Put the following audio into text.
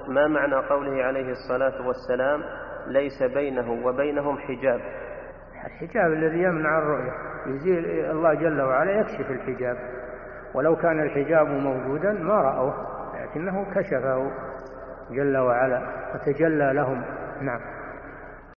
ما معنى قوله عليه الصلاة والسلام ليس بينه وبينهم حجاب؟ الحجاب الذي يمنع الرؤية، يزيل الله جل وعلا يكشف الحجاب، ولو كان الحجاب موجودا ما رأوه، لكنه كشفه جل وعلا وتجلى لهم. نعم.